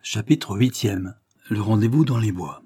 Chapitre 8e. Le rendez-vous dans les bois.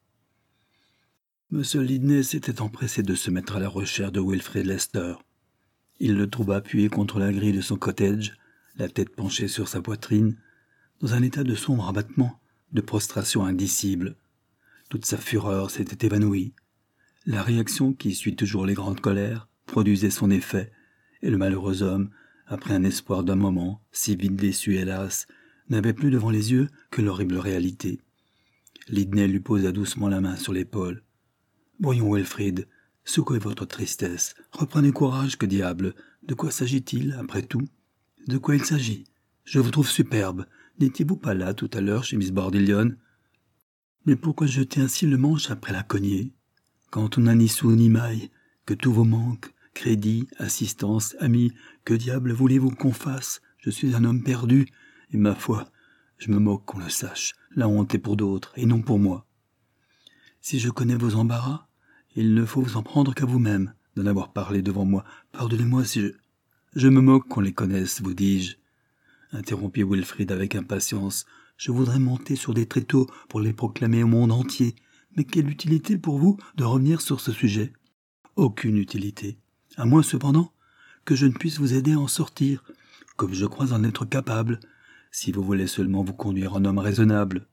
Monsieur Lidney s'était empressé de se mettre à la recherche de Wilfrid Lester. Il le trouva appuyé contre la grille de son cottage, la tête penchée sur sa poitrine, dans un état de sombre abattement, de prostration indicible. Toute sa fureur s'était évanouie. La réaction qui suit toujours les grandes colères produisait son effet, et le malheureux homme, après un espoir d'un moment, si vite déçu hélas, n'avait plus devant les yeux que l'horrible réalité. Lidney lui posa doucement la main sur l'épaule. « Voyons, Wilfrid, secouez votre tristesse. Reprenez courage, que diable. De quoi s'agit-il, après tout? De quoi il s'agit? Je vous trouve superbe. N'étiez-vous pas là tout à l'heure chez Miss Bordillion? Mais pourquoi jeter ainsi le manche après la cognée? Quand on n'a ni sou ni maille, que tous vos manques, crédit, assistance, amis, que diable voulez-vous qu'on fasse? Je suis un homme perdu. Et ma foi, je me moque qu'on le sache. La honte est pour d'autres, et non pour moi. Si je connais vos embarras, il ne faut vous en prendre qu'à vous-même d'en avoir parlé devant moi. Pardonnez-moi si je me moque qu'on les connaisse, vous dis-je. Interrompit Wilfrid avec impatience. Je voudrais monter sur des tréteaux pour les proclamer au monde entier. Mais quelle utilité pour vous de revenir sur ce sujet? Aucune utilité. À moins cependant que je ne puisse vous aider à en sortir, comme je crois en être capable, si vous voulez seulement vous conduire en homme raisonnable.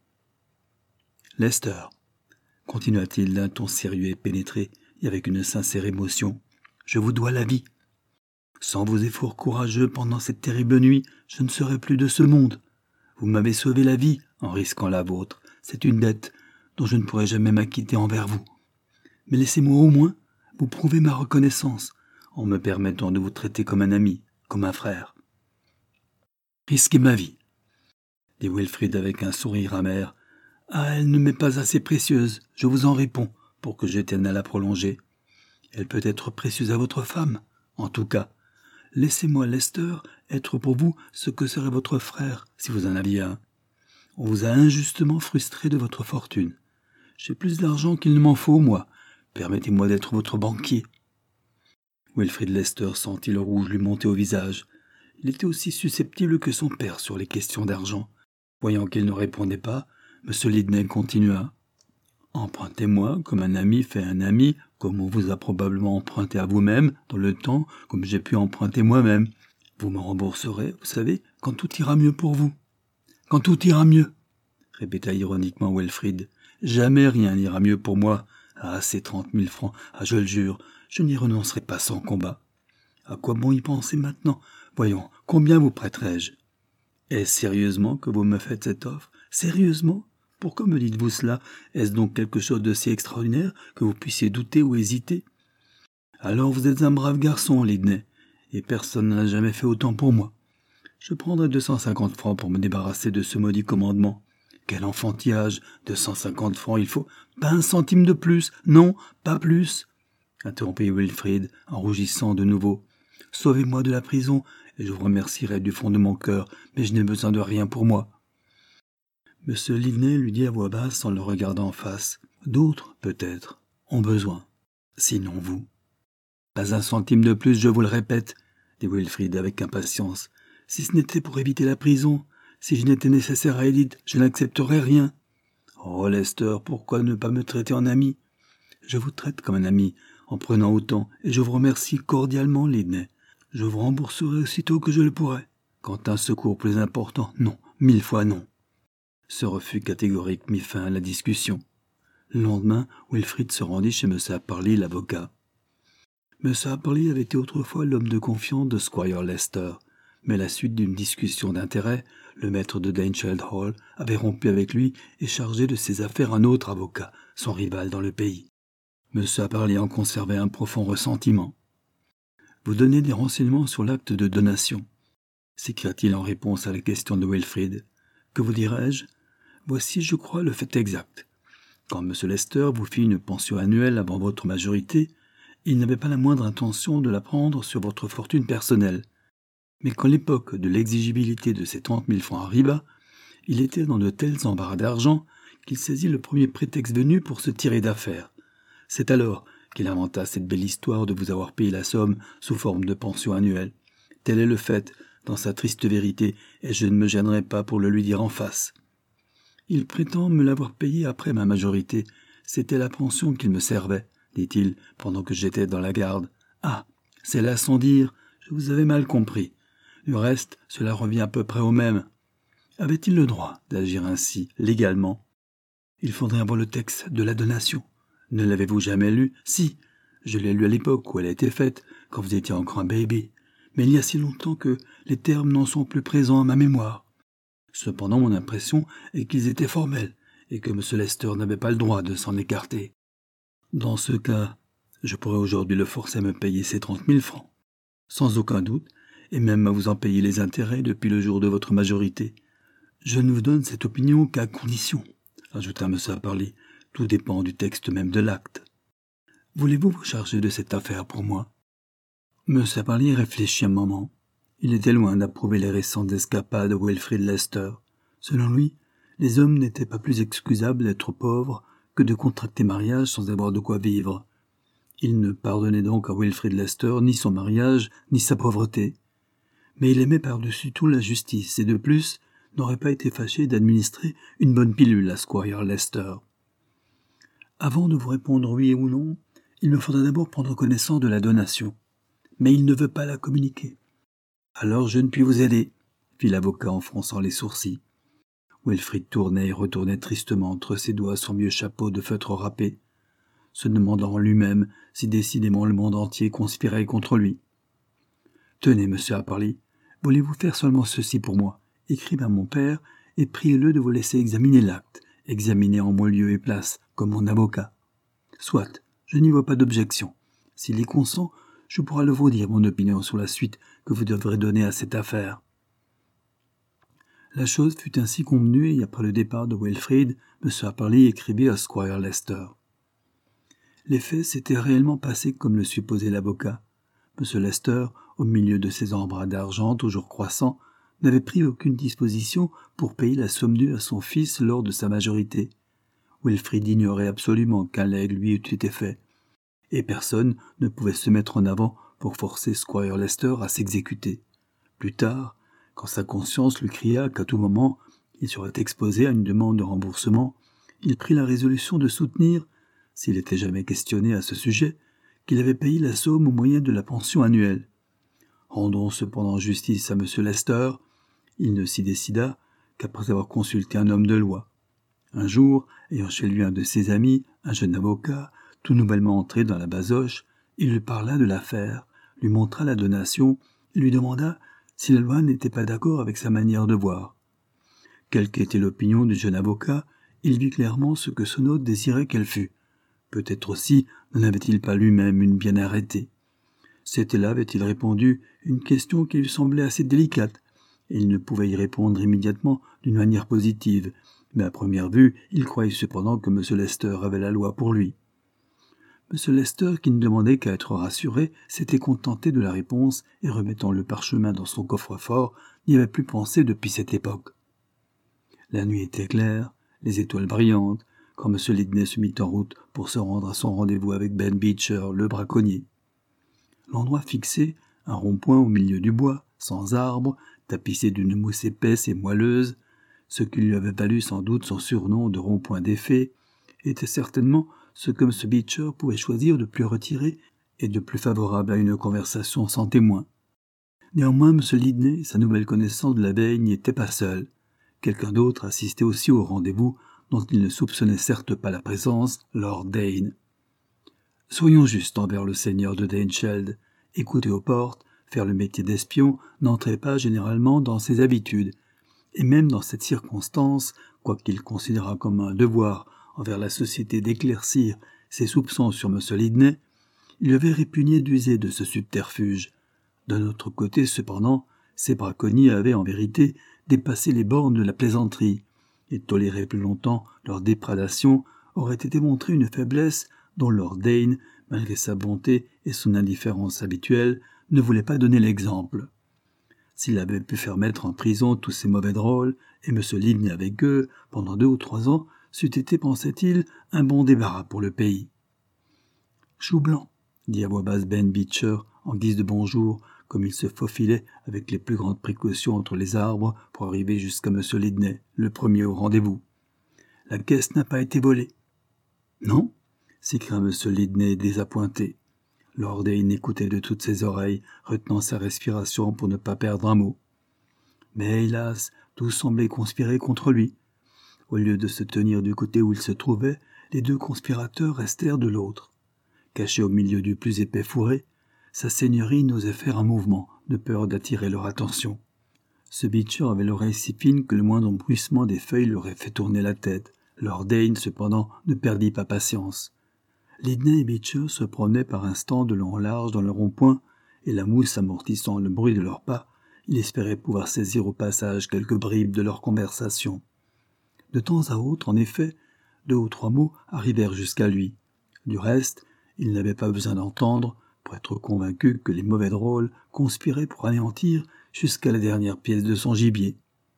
Lester, continua-t-il d'un ton sérieux et pénétré, et avec une sincère émotion, je vous dois la vie. Sans vos efforts courageux pendant cette terrible nuit, je ne serais plus de ce monde. Vous m'avez sauvé la vie en risquant la vôtre. C'est une dette dont je ne pourrai jamais m'acquitter envers vous. Mais laissez-moi au moins vous prouver ma reconnaissance en me permettant de vous traiter comme un ami, comme un frère. Risquez ma vie, dit Wilfrid avec un sourire amer. Ah, elle ne m'est pas assez précieuse, je vous en réponds, pour que je tienne à la prolonger. Elle peut être précieuse à votre femme. En tout cas, laissez-moi, Lester, être pour vous ce que serait votre frère, si vous en aviez un. On vous a injustement frustré de votre fortune. J'ai plus d'argent qu'il ne m'en faut, moi. Permettez-moi d'être votre banquier. Wilfrid Lester sentit le rouge lui monter au visage. Il était aussi susceptible que son père sur les questions d'argent. Voyant qu'il ne répondait pas, M. Lidney continua. « Empruntez-moi comme un ami fait un ami, comme on vous a probablement emprunté à vous-même, dans le temps, comme j'ai pu emprunter moi-même. Vous me rembourserez, vous savez, quand tout ira mieux pour vous. »« Quand tout ira mieux !» répéta ironiquement Wilfrid. « Jamais rien n'ira mieux pour moi. Ah, ces 30 000 francs, ah, je le jure, je n'y renoncerai pas sans combat. À quoi bon y penser maintenant? Voyons, combien vous prêterai-je? Est-ce sérieusement que vous me faites cette offre? Sérieusement? Pourquoi me dites-vous cela? Est-ce donc quelque chose de si extraordinaire que vous puissiez douter ou hésiter? Alors vous êtes un brave garçon, Lidney, et personne n'a jamais fait autant pour moi. Je prendrai 250 francs pour me débarrasser de ce maudit commandement. Quel enfantillage! 250 francs, il faut pas un centime de plus, non, pas plus, interrompit Wilfrid en rougissant de nouveau. Sauvez-moi de la prison, et je vous remercierai du fond de mon cœur, mais je n'ai besoin de rien pour moi. M. Lidney lui dit à voix basse en le regardant en face. D'autres, peut-être, ont besoin. Sinon vous. Pas un centime de plus, je vous le répète, dit Wilfrid avec impatience. Si ce n'était pour éviter la prison, si je n'étais nécessaire à Edith, je n'accepterais rien. Oh, Lester, pourquoi ne pas me traiter en ami? Je vous traite comme un ami, en prenant autant, et je vous remercie cordialement, Lidney. Je vous rembourserai aussitôt que je le pourrai. Quant à un secours plus important, non, 1000 fois non. Ce refus catégorique mit fin à la discussion. Le lendemain, Wilfrid se rendit chez M. Apperly, l'avocat. M. Apperly avait été autrefois l'homme de confiance de Squire Lester, mais à la suite d'une discussion d'intérêt, le maître de Danechild Hall avait rompu avec lui et chargé de ses affaires un autre avocat, son rival dans le pays. M. Apperly en conservait un profond ressentiment. « Vous donnez des renseignements sur l'acte de donation » s'écria-t-il en réponse à la question de Wilfrid. « Que vous dirais-je? Voici, je crois, le fait exact. Quand M. Lester vous fit une pension annuelle avant votre majorité, il n'avait pas la moindre intention de la prendre sur votre fortune personnelle. Mais quand l'époque de l'exigibilité de ces 30 000 francs arriva, il était dans de tels embarras d'argent qu'il saisit le premier prétexte venu pour se tirer d'affaire. C'est alors qu'il inventa cette belle histoire de vous avoir payé la somme sous forme de pension annuelle. Tel est le fait, dans sa triste vérité, et je ne me gênerai pas pour le lui dire en face. Il prétend me l'avoir payé après ma majorité. C'était la pension qu'il me servait, dit-il, pendant que j'étais dans la garde. Ah, c'est là sans dire, je vous avais mal compris. Du reste, cela revient à peu près au même. Avait-il le droit d'agir ainsi, légalement? Il faudrait avoir le texte de la donation. Ne l'avez-vous jamais lu? Si, je l'ai lu à l'époque où elle a été faite, quand vous étiez encore un baby. Mais il y a si longtemps que les termes n'en sont plus présents à ma mémoire. Cependant, mon impression est qu'ils étaient formels, et que M. Lester n'avait pas le droit de s'en écarter. Dans ce cas, je pourrais aujourd'hui le forcer à me payer ces 30 000 francs. Sans aucun doute, et même à vous en payer les intérêts depuis le jour de votre majorité. Je ne vous donne cette opinion qu'à condition, ajouta M. Apperly. Tout dépend du texte même de l'acte. Voulez-vous vous charger de cette affaire pour moi? M. Apperly réfléchit un moment. Il était loin d'approuver les récentes escapades de Wilfrid Lester. Selon lui, les hommes n'étaient pas plus excusables d'être pauvres que de contracter mariage sans avoir de quoi vivre. Il ne pardonnait donc à Wilfrid Lester ni son mariage, ni sa pauvreté. Mais il aimait par-dessus tout la justice, et de plus, n'aurait pas été fâché d'administrer une bonne pilule à Squire Lester. Avant de vous répondre oui ou non, il me faudra d'abord prendre connaissance de la donation. Mais il ne veut pas la communiquer. Alors je ne puis vous aider, fit l'avocat en fronçant les sourcils. Wilfrid tournait et retournait tristement entre ses doigts son vieux chapeau de feutre râpé, se demandant en lui-même si décidément le monde entier conspirait contre lui. « Tenez, monsieur Apperly, voulez-vous faire seulement ceci pour moi? Écrivez à mon père et priez-le de vous laisser examiner l'acte, examiner en mon lieu et place, comme mon avocat. Soit, je n'y vois pas d'objection. S'il y consent, je pourrai vous dire mon opinion sur la suite que vous devrez donner à cette affaire. » La chose fut ainsi convenue et après le départ de Wilfrid, M. Apperly écrivit à Squire Lester. Les faits s'étaient réellement passés comme le supposait l'avocat. M. Lester, au milieu de ses embruns d'argent toujours croissants, n'avait pris aucune disposition pour payer la somme due à son fils lors de sa majorité. Wilfrid ignorait absolument qu'un legs lui eût été fait, et personne ne pouvait se mettre en avant pour forcer Squire Lester à s'exécuter. Plus tard, quand sa conscience lui cria qu'à tout moment il serait exposé à une demande de remboursement, il prit la résolution de soutenir, s'il était jamais questionné à ce sujet, qu'il avait payé la somme au moyen de la pension annuelle. Rendons cependant justice à M. Lester, il ne s'y décida qu'après avoir consulté un homme de loi. Un jour, ayant chez lui un de ses amis, un jeune avocat, tout nouvellement entré dans la basoche, il lui parla de l'affaire, lui montra la donation et lui demanda si la loi n'était pas d'accord avec sa manière de voir. Quelle qu'était l'opinion du jeune avocat, il vit clairement ce que son hôte désirait qu'elle fût. Peut-être aussi n'en avait-il pas lui-même une bien arrêtée. C'était là, avait-il répondu, une question qui lui semblait assez délicate, et il ne pouvait y répondre immédiatement d'une manière positive, mais à première vue, il croyait cependant que M. Lester avait la loi pour lui. M. Lester, qui ne demandait qu'à être rassuré, s'était contenté de la réponse et, remettant le parchemin dans son coffre-fort, n'y avait plus pensé depuis cette époque. La nuit était claire, les étoiles brillantes, quand M. Lidney se mit en route pour se rendre à son rendez-vous avec Ben Beecher, le braconnier. L'endroit fixé, un rond-point au milieu du bois, sans arbre, tapissé d'une mousse épaisse et moelleuse, ce qui lui avait valu sans doute son surnom de rond-point des fées, était certainement ce que M. Beecher pouvait choisir de plus retiré et de plus favorable à une conversation sans témoin. Néanmoins, M. Lidney, sa nouvelle connaissance de la veille, n'y était pas seul. Quelqu'un d'autre assistait aussi au rendez-vous, dont il ne soupçonnait certes pas la présence, Lord Dane. Soyons justes envers le seigneur de Danesheld. Écouter aux portes, faire le métier d'espion, n'entrait pas généralement dans ses habitudes. Et même dans cette circonstance, quoiqu'il considérât comme un devoir envers la société d'éclaircir ses soupçons sur M. Lidney, il lui avait répugné d'user de ce subterfuge. D'un autre côté, cependant, ces braconniers avaient en vérité dépassé les bornes de la plaisanterie, et tolérer plus longtemps leur déprédation aurait été montrer une faiblesse dont Lord Dane, malgré sa bonté et son indifférence habituelle, ne voulait pas donner l'exemple. S'il avait pu faire mettre en prison tous ces mauvais drôles, et M. Lidney avec eux, pendant 2 ou 3 ans, c'eût été, pensait-il, un bon débarras pour le pays. « Chou blanc », dit à voix basse Ben Beecher, en guise de bonjour, comme il se faufilait avec les plus grandes précautions entre les arbres pour arriver jusqu'à M. Lidney, le premier au rendez-vous. La caisse n'a pas été volée. »« Non ?» s'écria M. Lidney désappointé. Lord Dane écoutait de toutes ses oreilles, retenant sa respiration pour ne pas perdre un mot. Mais hélas, tout semblait conspirer contre lui. Au lieu de se tenir du côté où il se trouvait, les deux conspirateurs restèrent de l'autre. Caché au milieu du plus épais fourré, sa seigneurie n'osait faire un mouvement, de peur d'attirer leur attention. Ce Beecher avait l'oreille si fine que le moindre bruissement des feuilles lui aurait fait tourner la tête. Lord Dane, cependant, ne perdit pas patience. Lidney et Beecher se promenaient par instants de long en large dans le rond-point, et la mousse amortissant le bruit de leurs pas, il espérait pouvoir saisir au passage quelques bribes de leur conversation. De temps à autre, en effet, 2 ou 3 mots arrivèrent jusqu'à lui. Du reste, il n'avait pas besoin d'entendre pour être convaincu que les mauvais drôles conspiraient pour anéantir jusqu'à la dernière pièce de son gibier.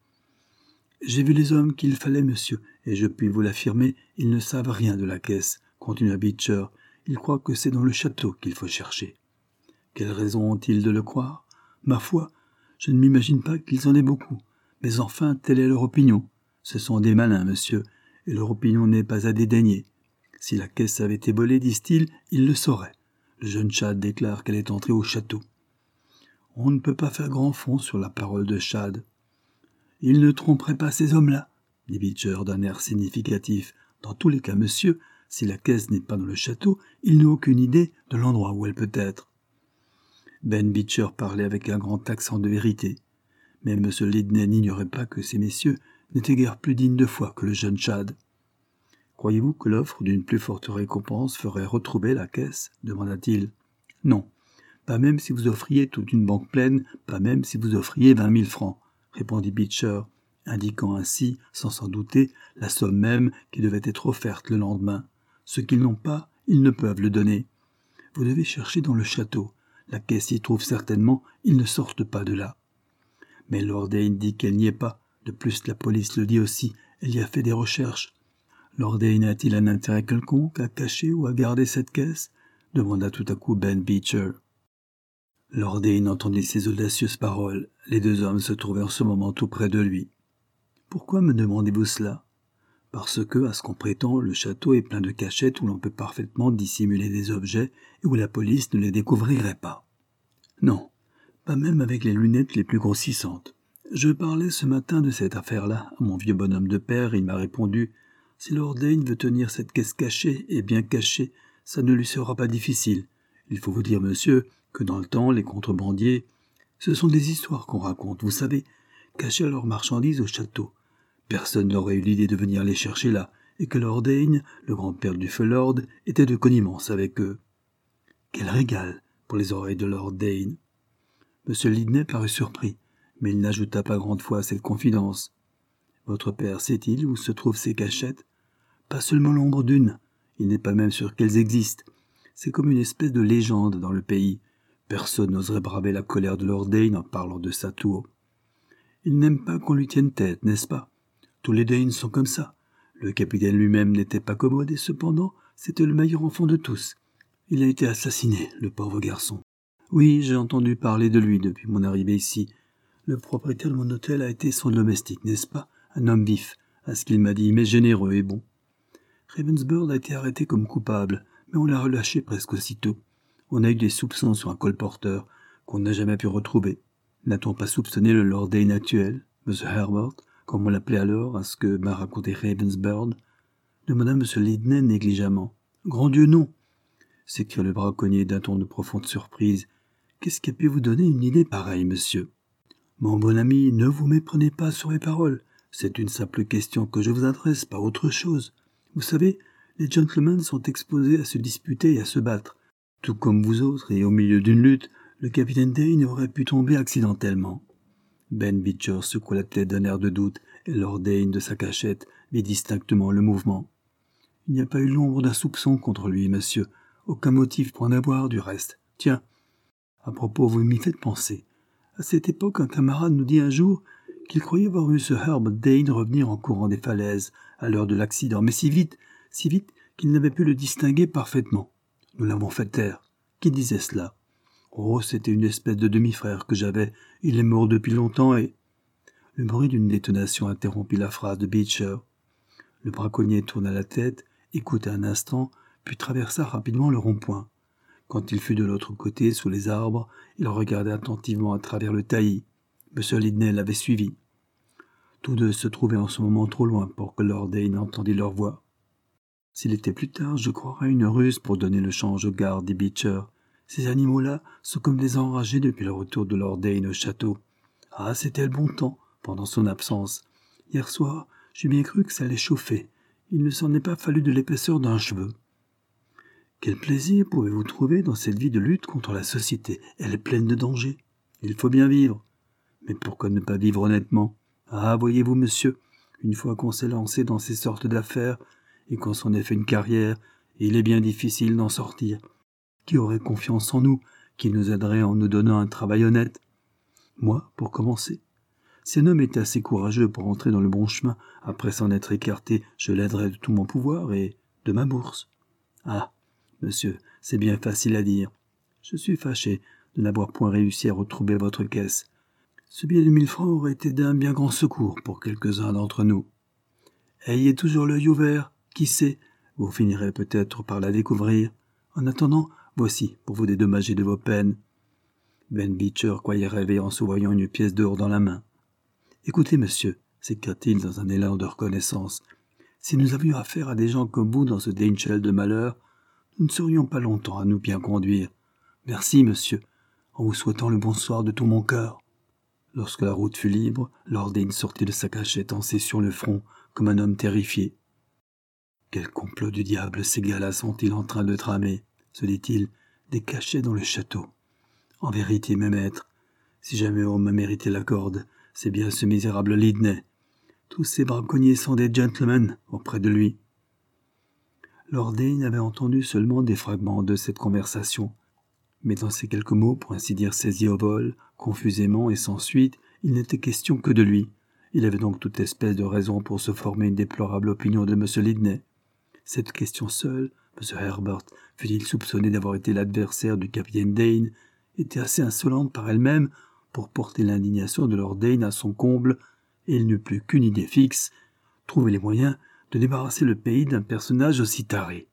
« J'ai vu les hommes qu'il fallait, monsieur, et je puis vous l'affirmer, ils ne savent rien de la caisse, » continua Beecher. « Ils croient que c'est dans le château qu'il faut chercher. » « Quelle raison ont-ils de le croire ? Ma foi, je ne m'imagine pas qu'ils en aient beaucoup. Mais enfin, telle est leur opinion. Ce sont des malins, monsieur, et leur opinion n'est pas à dédaigner. Si la caisse avait été volée, disent-ils, ils le sauraient. Le jeune Chad déclare qu'elle est entrée au château. On ne peut pas faire grand fond sur la parole de Chad. Ils ne tromperaient pas ces hommes-là, dit Beecher d'un air significatif. Dans tous les cas, monsieur, si la caisse n'est pas dans le château, ils n'ont aucune idée de l'endroit où elle peut être. Ben Beecher parlait avec un grand accent de vérité. Mais M. Lidney n'ignorait pas que ces messieurs n'étaient guère plus dignes de foi que le jeune Chad. « Croyez-vous que l'offre d'une plus forte récompense ferait retrouver la caisse ?» demanda-t-il. « Non, pas même si vous offriez toute une banque pleine, pas même si vous offriez 20 000 francs, » répondit Beecher, indiquant ainsi, sans s'en douter, la somme même qui devait être offerte le lendemain. « Ce qu'ils n'ont pas, ils ne peuvent le donner. Vous devez chercher dans le château. La caisse y trouve certainement, ils ne sortent pas de là. » Mais Lord Dane dit qu'elle n'y est pas. De plus, la police le dit aussi, elle y a fait des recherches. Lord Dane a-t-il un intérêt quelconque à cacher ou à garder cette caisse ? Demanda tout à coup Ben Beecher. Lord Dane entendit ces audacieuses paroles. Les 2 hommes se trouvaient en ce moment tout près de lui. « Pourquoi me demandez-vous cela ? » « Parce que, à ce qu'on prétend, le château est plein de cachettes où l'on peut parfaitement dissimuler des objets et où la police ne les découvrirait pas. »« Non, pas même avec les lunettes les plus grossissantes. Je parlais ce matin de cette affaire-là à mon vieux bonhomme de père, il m'a répondu « Si Lord Dane veut tenir cette caisse cachée et bien cachée, ça ne lui sera pas difficile. Il faut vous dire, monsieur, que dans le temps, les contrebandiers, ce sont des histoires qu'on raconte, vous savez, cachaient leurs marchandises au château. Personne n'aurait eu l'idée de venir les chercher là, et que Lord Dane, le grand-père du feu Lord, était de connivence avec eux. Quel régal pour les oreilles de Lord Dane. M. Lidney parut surpris, mais il n'ajouta pas grande fois à cette confidence. Votre père sait-il où se trouvent ces cachettes ? Pas seulement l'ombre d'une, il n'est pas même sûr qu'elles existent. C'est comme une espèce de légende dans le pays. Personne n'oserait braver la colère de Lord Dane en parlant de ça tout haut. Il n'aime pas qu'on lui tienne tête, n'est-ce pas ? Tous les Danes sont comme ça. Le capitaine lui-même n'était pas commode et cependant, c'était le meilleur enfant de tous. Il a été assassiné, le pauvre garçon. Oui, j'ai entendu parler de lui depuis mon arrivée ici. Le propriétaire de mon hôtel a été son domestique, n'est-ce pas ? Un homme vif, à ce qu'il m'a dit, mais généreux et bon. Ravensburg a été arrêté comme coupable, mais on l'a relâché presque aussitôt. On a eu des soupçons sur un colporteur qu'on n'a jamais pu retrouver. N'a-t-on pas soupçonné le Lord Dane actuel, M. Herbert, comme on l'appelait alors, à ce que m'a raconté Ravensburg ? Demanda M. Lidney négligemment. « Grand Dieu, non !» s'écria le braconnier d'un ton de profonde surprise. « Qu'est-ce qui a pu vous donner une idée pareille, monsieur ? » Mon bon ami, ne vous méprenez pas sur mes paroles. C'est une simple question que je vous adresse, pas autre chose. Vous savez, les gentlemen sont exposés à se disputer et à se battre. Tout comme vous autres, et au milieu d'une lutte, le capitaine Dane aurait pu tomber accidentellement. Ben Beecher secoua la tête d'un air de doute, et Lord Dane, de sa cachette, vit distinctement le mouvement. Il n'y a pas eu l'ombre d'un soupçon contre lui, monsieur. Aucun motif pour en avoir, du reste. Tiens, à propos, vous m'y faites penser. À cette époque, un camarade nous dit un jour qu'il croyait voir M. Herbert Dane revenir en courant des falaises, à l'heure de l'accident, mais si vite qu'il n'avait pu le distinguer parfaitement. Nous l'avons fait taire. Qui disait cela ? Oh, c'était une espèce de demi-frère que j'avais. Il est mort depuis longtemps et... Le bruit d'une détonation interrompit la phrase de Beecher. Le braconnier tourna la tête, écouta un instant, puis traversa rapidement le rond-point. Quand il fut de l'autre côté, sous les arbres, il regarda attentivement à travers le taillis. M. Lidney l'avait suivi. Tous deux se trouvaient en ce moment trop loin pour que Lord Dane entendît leur voix. « S'il était plus tard, je croirais une ruse pour donner le change aux gardes, dit Beecher. Ces animaux-là sont comme des enragés depuis le retour de Lord Dane au château. Ah, c'était le bon temps, pendant son absence. Hier soir, j'ai bien cru que ça allait chauffer. Il ne s'en est pas fallu de l'épaisseur d'un cheveu. » Quel plaisir pouvez-vous trouver dans cette vie de lutte contre la société? Elle est pleine de dangers. Il faut bien vivre. Mais pourquoi ne pas vivre honnêtement? Ah, voyez-vous, monsieur, une fois qu'on s'est lancé dans ces sortes d'affaires, et qu'on s'en est fait une carrière, il est bien difficile d'en sortir. Qui aurait confiance en nous, qui nous aiderait en nous donnant un travail honnête? Moi, pour commencer. Si un homme est assez courageux pour entrer dans le bon chemin, après s'en être écarté, je l'aiderai de tout mon pouvoir et de ma bourse. Ah, monsieur, c'est bien facile à dire. Je suis fâché de n'avoir point réussi à retrouver votre caisse. Ce billet de 1000 francs aurait été d'un bien grand secours pour quelques-uns d'entre nous. Ayez toujours l'œil ouvert, qui sait, vous finirez peut-être par la découvrir. En attendant, voici pour vous dédommager de vos peines. Ben Beecher croyait rêver en se voyant une pièce d'or dans la main. Écoutez, monsieur, s'écria-t-il dans un élan de reconnaissance, si nous avions affaire à des gens comme vous dans ce Danecheld de malheur, nous ne serions pas longtemps à nous bien conduire. Merci, monsieur, en vous souhaitant le bonsoir de tout mon cœur. Lorsque la route fut libre, Lord Dane sortit de sa cachette en sur le front, comme un homme terrifié. Quel complot du diable ces gars-là sont-ils en train de tramer, se dit-il, des cachets dans le château. En vérité, mes maîtres, si jamais on m'a mérité la corde, c'est bien ce misérable Lidney. Tous ces braconniers sont des gentlemen auprès de lui. Lord Dane avait entendu seulement des fragments de cette conversation, mais dans ces quelques mots, pour ainsi dire saisis au vol, confusément et sans suite, il n'était question que de lui. Il avait donc toute espèce de raison pour se former une déplorable opinion de M. Lidney. Cette question seule, M. Herbert, fut-il soupçonné d'avoir été l'adversaire du capitaine Dane, était assez insolente par elle-même pour porter l'indignation de Lord Dane à son comble, et il n'eut plus qu'une idée fixe, trouver les moyens de débarrasser le pays d'un personnage aussi taré.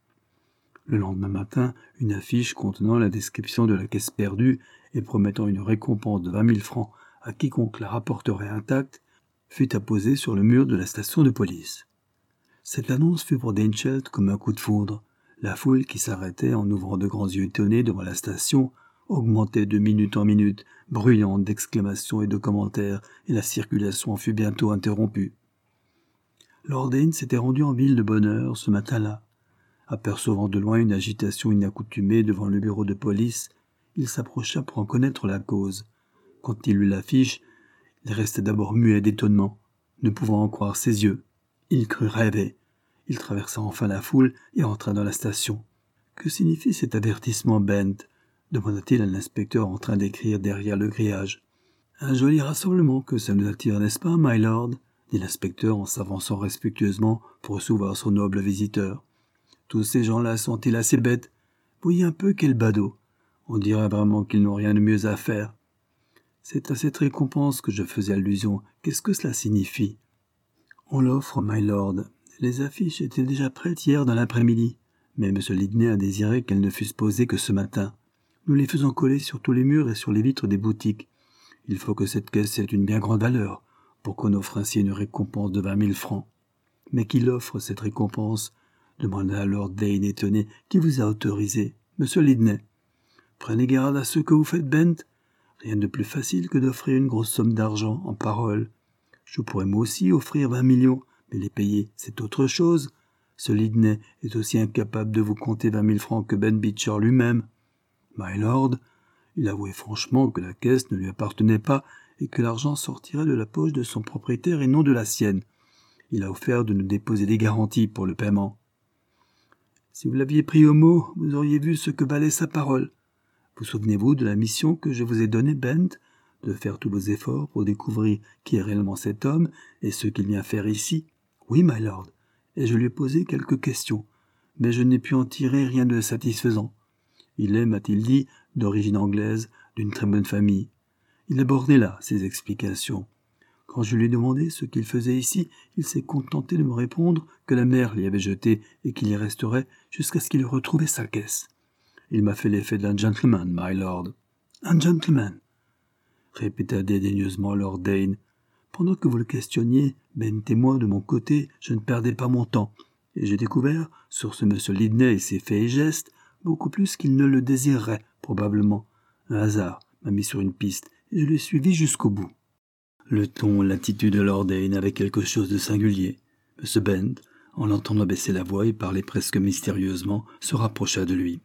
Le lendemain matin, une affiche contenant la description de la caisse perdue et promettant une récompense de 20 000 francs à quiconque la rapporterait intacte fut apposée sur le mur de la station de police. Cette annonce fut pour Danecheld comme un coup de foudre. La foule qui s'arrêtait en ouvrant de grands yeux étonnés devant la station augmentait de minute en minute, bruyante d'exclamations et de commentaires, et la circulation fut bientôt interrompue. Lord Dane s'était rendu en ville de bonne heure ce matin-là. Apercevant de loin une agitation inaccoutumée devant le bureau de police, il s'approcha pour en connaître la cause. Quand il eut l'affiche, il restait d'abord muet d'étonnement, ne pouvant en croire ses yeux. Il crut rêver. Il traversa enfin la foule et entra dans la station. « Que signifie cet avertissement, Bent ?» demanda-t-il à l'inspecteur en train d'écrire derrière le grillage. « Un joli rassemblement que ça nous attire, n'est-ce pas, my lord ?» dit l'inspecteur en s'avançant respectueusement pour recevoir son noble visiteur. « Tous ces gens-là sont-ils assez bêtes? Voyez un peu quel badaud. On dirait vraiment qu'ils n'ont rien de mieux à faire. C'est à cette récompense que je faisais allusion. Qu'est-ce que cela signifie ?»« On l'offre, my lord. Les affiches étaient déjà prêtes hier dans l'après-midi, mais M. Lidney a désiré qu'elles ne fussent posées que ce matin. Nous les faisons coller sur tous les murs et sur les vitres des boutiques. Il faut que cette caisse ait une bien grande valeur pour qu'on offre ainsi une récompense de 20 000 francs. Mais qui l'offre, cette récompense? Demanda Lord Dane étonné. Qui vous a autorisé? M. Lidney. Prenez garde à ce que vous faites, Bent. Rien de plus facile que d'offrir une grosse somme d'argent en parole. Je pourrais moi aussi offrir 20 millions, mais les payer, c'est autre chose. Ce Lidney est aussi incapable de vous compter 20 000 francs que Ben Beecher lui-même. My lord, il avouait franchement que la caisse ne lui appartenait pas et que l'argent sortirait de la poche de son propriétaire et non de la sienne. Il a offert de nous déposer des garanties pour le paiement. Si vous l'aviez pris au mot, vous auriez vu ce que valait sa parole. Vous souvenez-vous de la mission que je vous ai donnée, Bent, de faire tous vos efforts pour découvrir qui est réellement cet homme et ce qu'il vient faire ici? Oui, my lord, et je lui ai posé quelques questions, mais je n'ai pu en tirer rien de satisfaisant. Il est, m'a-t-il dit, d'origine anglaise, d'une très bonne famille. Il a borné là ses explications. Quand je lui ai demandé ce qu'il faisait ici, il s'est contenté de me répondre que la mère l'y avait jeté et qu'il y resterait jusqu'à ce qu'il ait retrouvé sa caisse. Il m'a fait l'effet d'un gentleman, my lord. Un gentleman, répéta dédaigneusement Lord Dane. Pendant que vous le questionniez, Ben et moi, de mon côté, je ne perdais pas mon temps, et j'ai découvert, sur ce monsieur Lidney et ses faits et gestes, beaucoup plus qu'il ne le désirerait, probablement. Un hasard m'a mis sur une piste, et je l'ai suivi jusqu'au bout. Le ton, l'attitude de Lord Dane avaient quelque chose de singulier. M. Bent, en l'entendant baisser la voix et parler presque mystérieusement, se rapprocha de lui.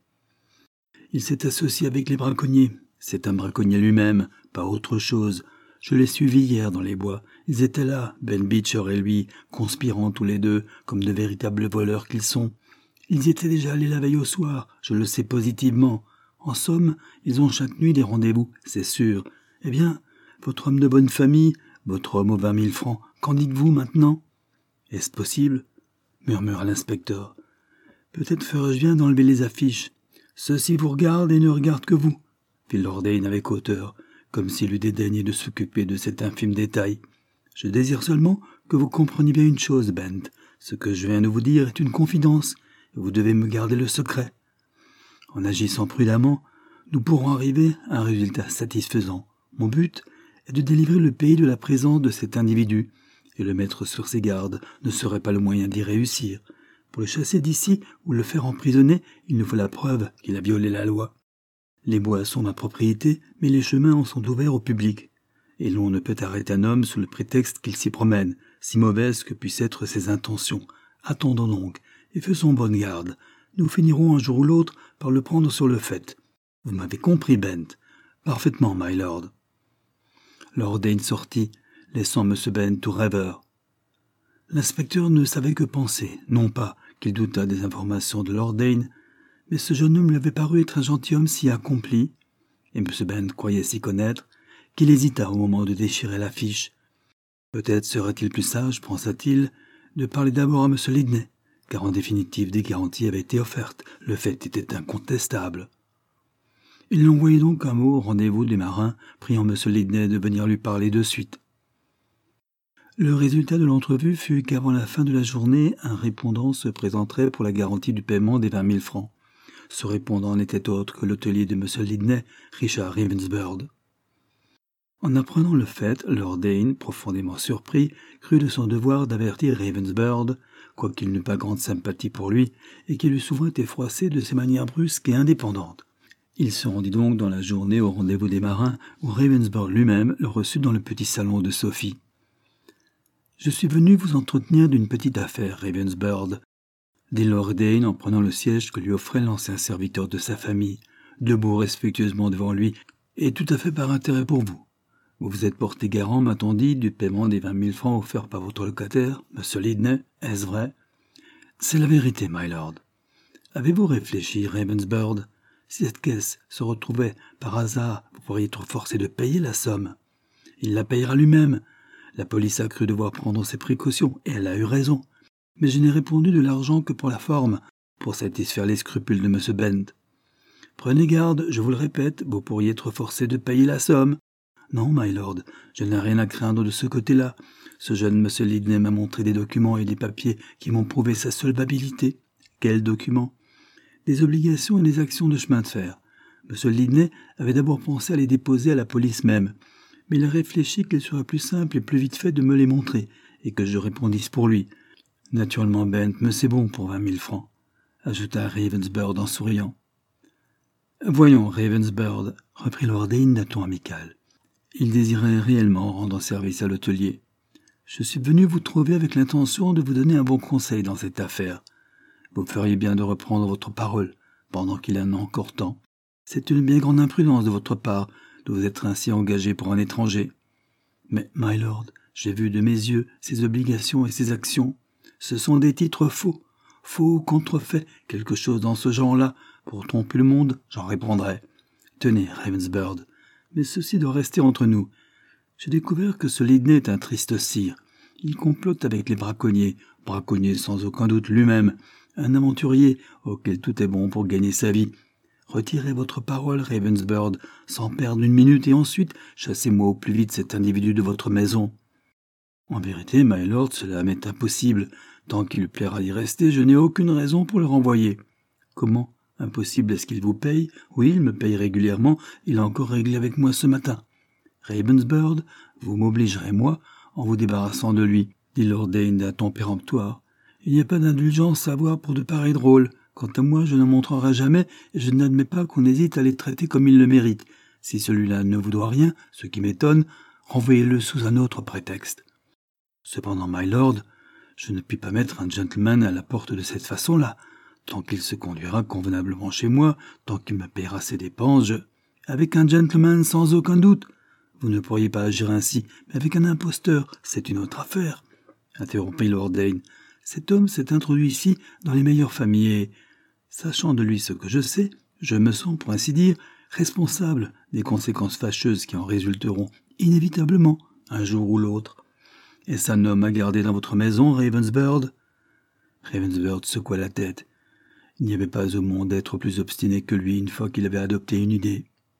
Il s'est associé avec les braconniers. C'est un braconnier lui-même, pas autre chose. Je l'ai suivi hier dans les bois. Ils étaient là, Ben Beecher et lui, conspirant tous les deux, comme de véritables voleurs qu'ils sont. Ils y étaient déjà allés la veille au soir, je le sais positivement. En somme, ils ont chaque nuit des rendez-vous, c'est sûr. Eh bien, votre homme de bonne famille, votre homme aux 20 000 francs, qu'en dites-vous maintenant ? Est-ce possible ? Murmura l'inspecteur. Peut-être ferais-je bien d'enlever les affiches. Ceux-ci vous regardent et ne regardent que vous, fit Lord Dane avec hauteur, comme s'il eût dédaigné de s'occuper de cet infime détail. Je désire seulement que vous compreniez bien une chose, Bent. Ce que je viens de vous dire est une confidence, et vous devez me garder le secret. En agissant prudemment, nous pourrons arriver à un résultat satisfaisant. Mon but est de délivrer le pays de la présence de cet individu, et le mettre sur ses gardes ne serait pas le moyen d'y réussir. Pour le chasser d'ici ou le faire emprisonner, il nous faut la preuve qu'il a violé la loi. Les bois sont ma propriété, mais les chemins en sont ouverts au public. Et l'on ne peut arrêter un homme sous le prétexte qu'il s'y promène, si mauvaises que puissent être ses intentions. Attendons donc, et faisons bonne garde. Nous finirons un jour ou l'autre par le prendre sur le fait. Vous m'avez compris, Bent. Parfaitement, my lord. Lord Dane sortit, laissant M. Bent tout rêveur. L'inspecteur ne savait que penser, non pas qu'il doutât des informations de Lord Dane, mais ce jeune homme lui avait paru être un gentilhomme si accompli, et M. Bent croyait s'y connaître, qu'il hésita au moment de déchirer l'affiche. Peut-être serait-il plus sage, pensa-t-il, de parler d'abord à M. Lidney, car en définitive des garanties avaient été offertes, le fait était incontestable. Il envoyait donc un mot au rendez-vous des marins, priant M. Lidney de venir lui parler de suite. Le résultat de l'entrevue fut qu'avant la fin de la journée, un répondant se présenterait pour la garantie du paiement des 20 000 francs. Ce répondant n'était autre que l'hôtelier de M. Lidney, Richard Ravensbird. En apprenant le fait, Lord Dane, profondément surpris, crut de son devoir d'avertir Ravensbird, quoiqu'il n'eût pas grande sympathie pour lui, et qu'il eût souvent été froissé de ses manières brusques et indépendantes. Il se rendit donc dans la journée au rendez-vous des marins, où Ravensbird lui-même le reçut dans le petit salon de Sophie. « Je suis venu vous entretenir d'une petite affaire, Ravensbird, » dit Lord Dane en prenant le siège que lui offrait l'ancien serviteur de sa famille, debout respectueusement devant lui, et tout à fait par intérêt pour vous. Vous vous êtes porté garant, m'a-t-on dit, du paiement des 20 000 francs offerts par votre locataire, M. Lidney, est-ce vrai ? C'est la vérité, my lord. Avez-vous réfléchi, Ravensbird ? Si cette caisse se retrouvait par hasard, vous pourriez être forcé de payer la somme. Il la payera lui-même. La police a cru devoir prendre ses précautions, et elle a eu raison. Mais je n'ai répondu de l'argent que pour la forme, pour satisfaire les scrupules de M. Bent. Prenez garde, je vous le répète, vous pourriez être forcé de payer la somme. Non, my lord, je n'ai rien à craindre de ce côté-là. Ce jeune M. Lidney m'a montré des documents et des papiers qui m'ont prouvé sa solvabilité. Quels documents ? Des obligations et des actions de chemin de fer. M. Lidney avait d'abord pensé à les déposer à la police même, mais il a réfléchi qu'il serait plus simple et plus vite fait de me les montrer, et que je répondisse pour lui. Naturellement, Bent, me c'est bon pour 20 000 francs, ajouta Ravensbird en souriant. Voyons, Ravensbird, reprit Lord Dane d'un ton amical. Il désirait réellement rendre service à l'hôtelier. Je suis venu vous trouver avec l'intention de vous donner un bon conseil dans cette affaire. Vous feriez bien de reprendre votre parole, pendant qu'il en a encore temps. C'est une bien grande imprudence de votre part de vous être ainsi engagé pour un étranger. Mais, my lord, j'ai vu de mes yeux ses obligations et ses actions. Ce sont des titres faux, faux contrefaits, quelque chose dans ce genre-là. Pour tromper le monde, j'en répondrai. Tenez, Ravensbird, mais ceci doit rester entre nous. J'ai découvert que ce Lidney est un triste sire. Il complote avec les braconniers sans aucun doute lui-même, un aventurier auquel tout est bon pour gagner sa vie. Retirez votre parole, Ravensbird, sans perdre une minute, et ensuite chassez-moi au plus vite cet individu de votre maison. En vérité, my lord, cela m'est impossible. Tant qu'il lui plaira d'y rester, je n'ai aucune raison pour le renvoyer. Comment? Impossible, est-ce qu'il vous paye? Oui, il me paye régulièrement, il a encore réglé avec moi ce matin. Ravensbird, vous m'obligerez, moi, en vous débarrassant de lui, dit Lord Dane d'un ton péremptoire. Il n'y a pas d'indulgence à avoir pour de pareils drôles. Quant à moi, je ne montrerai jamais, et je n'admets pas qu'on hésite à les traiter comme ils le méritent. Si celui-là ne vous doit rien, ce qui m'étonne, renvoyez-le sous un autre prétexte. Cependant, my lord, je ne puis pas mettre un gentleman à la porte de cette façon-là. Tant qu'il se conduira convenablement chez moi, tant qu'il me payera ses dépenses, Avec un gentleman, sans aucun doute. Vous ne pourriez pas agir ainsi, mais avec un imposteur, c'est une autre affaire. Interrompit Lord Dane. Cet homme s'est introduit ici dans les meilleures familles et, sachant de lui ce que je sais, je me sens, pour ainsi dire, responsable des conséquences fâcheuses qui en résulteront inévitablement, un jour ou l'autre. Est-ce un homme à garder dans votre maison, Ravensbird? Ravensbird secoua la tête. Il n'y avait pas au monde être plus obstiné que lui une fois qu'il avait adopté une idée.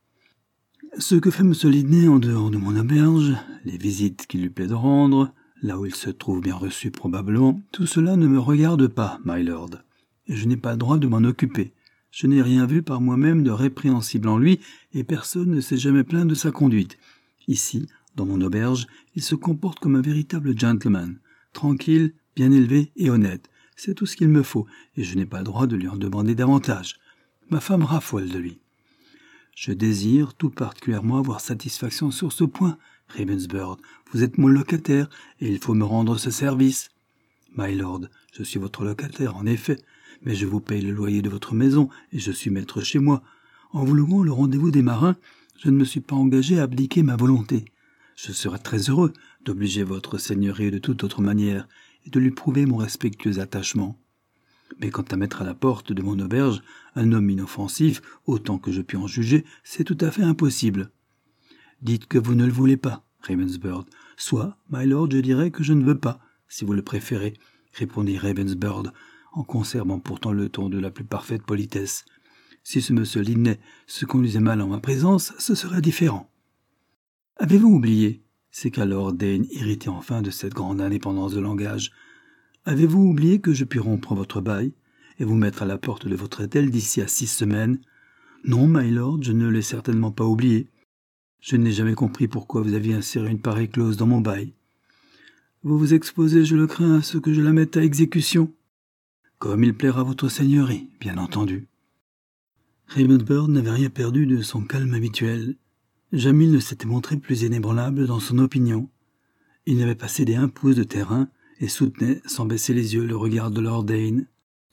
Ce que fait M. Lidney en dehors de mon auberge, les visites qu'il lui plaît de rendre, là où il se trouve bien reçu probablement, tout cela ne me regarde pas, my lord, et je n'ai pas le droit de m'en occuper. Je n'ai rien vu par moi-même de répréhensible en lui, et personne ne s'est jamais plaint de sa conduite. Ici, dans mon auberge, il se comporte comme un véritable gentleman, tranquille, bien élevé et honnête. C'est tout ce qu'il me faut, et je n'ai pas le droit de lui en demander davantage. Ma femme raffole de lui. Je désire tout particulièrement avoir satisfaction sur ce point, Ravensbird. Vous êtes mon locataire, et il faut me rendre ce service. My lord, je suis votre locataire, en effet, mais je vous paye le loyer de votre maison, et je suis maître chez moi. En vous louant le rendez-vous des marins, je ne me suis pas engagé à abdiquer ma volonté. Je serais très heureux d'obliger votre seigneurie de toute autre manière, et de lui prouver mon respectueux attachement. Mais quant à mettre à la porte de mon auberge un homme inoffensif, autant que je puis en juger, c'est tout à fait impossible. Dites que vous ne le voulez pas, Ravensbird. Soit, my lord, je dirais que je ne veux pas, si vous le préférez, répondit Ravensbird, en conservant pourtant le ton de la plus parfaite politesse. Si ce monsieur Lidney se conduisait mal en ma présence, ce serait différent. Avez-vous oublié, s'écria Lord Dane, irrité enfin de cette grande indépendance de langage, avez-vous oublié que je puis rompre votre bail et vous mettre à la porte de votre hôtel d'ici à 6 semaines? Non, my lord, je ne l'ai certainement pas oublié. Je n'ai jamais compris pourquoi vous aviez inséré une pareille clause dans mon bail. Vous vous exposez, je le crains, à ce que je la mette à exécution. Comme il plaira à votre seigneurie, bien entendu. Ravensbird n'avait rien perdu de son calme habituel. Jamais il ne s'était montré plus inébranlable dans son opinion. Il n'avait pas cédé un pouce de terrain et soutenait, sans baisser les yeux, le regard de Lord Dane.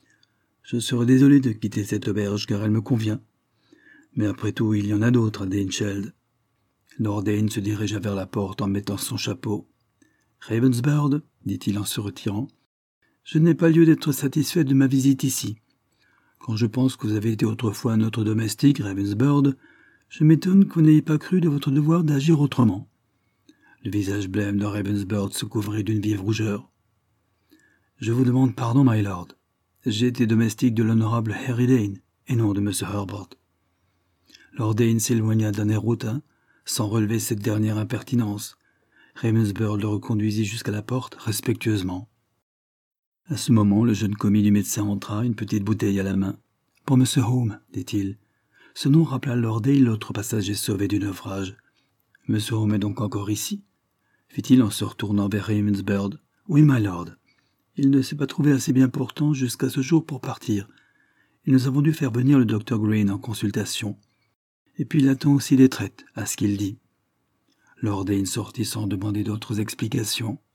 « Je serais désolé de quitter cette auberge, car elle me convient. Mais après tout, il y en a d'autres à Danecheld. » Lord Dane se dirigea vers la porte en mettant son chapeau. « Ravensbird, dit-il en se retirant, je n'ai pas lieu d'être satisfait de ma visite ici. Quand je pense que vous avez été autrefois notre domestique, Ravensbird, je m'étonne que vous n'ayez pas cru de votre devoir d'agir autrement. » Le visage blême de Ravensbird se couvrit d'une vive rougeur. « Je vous demande pardon, my lord. J'ai été domestique de l'honorable Harry Dane, et non de M. Herbert. » Lord Dane s'éloigna d'un air hautain, sans relever cette dernière impertinence. Ravensbird le reconduisit jusqu'à la porte, respectueusement. À ce moment, le jeune commis du médecin entra, une petite bouteille à la main. « Pour M. Home, dit-il. » Ce nom rappela Lord Dane l'autre passager sauvé du naufrage. « M. Home est donc encore ici ?» fit-il en se retournant vers Ravensbird. « Oui, my lord. Il ne s'est pas trouvé assez bien portant jusqu'à ce jour pour partir. Et nous avons dû faire venir le docteur Green en consultation. Et puis il attend aussi des traites, à ce qu'il dit. » Lord Dane sortit sans demander d'autres explications.